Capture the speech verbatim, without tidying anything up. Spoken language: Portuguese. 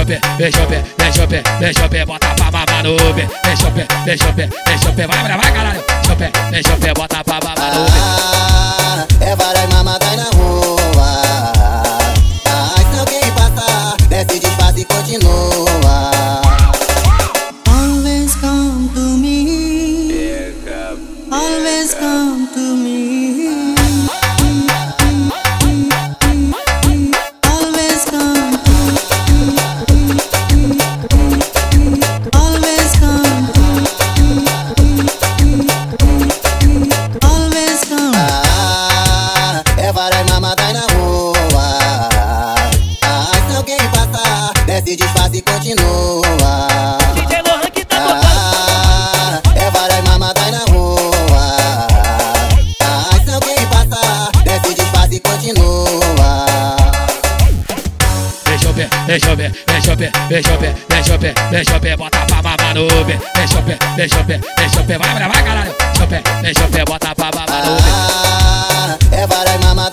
pé, deixa o pé, deixa o pé, deixa o pé, bota pra mamar no pé. Deixa o pé, deixa o pé, deixa o pé, vai, vai, vai, caralho. Deixa o pé, deixa o pé, bota pra mamar no pé. Ah, é várias mamadas na rua. Ah, se alguém passar, desce, disfarça e continua. Always come to me. Always come to me. Always come to me. Always come to me. Always come. Ah, é várias mamadas na rua. Ah, se alguém passar, desce, disfarça e continua. D J Lohan que tá tocando. Ah, é várias mamadas na rua. Ah, se alguém passar, desce, disfarça e continua. Deixa o pé, deixa o pé, deixa o pé, deixa o pé, deixa o pé, deixa o pé, bota pra mamar no pé. Deixa o pé, deixa o pé, deixa o pé, vai, vai, vai, caralho. Deixa o pé, deixa o pé, bota pra mamar no pé. Ah, é várias mamadas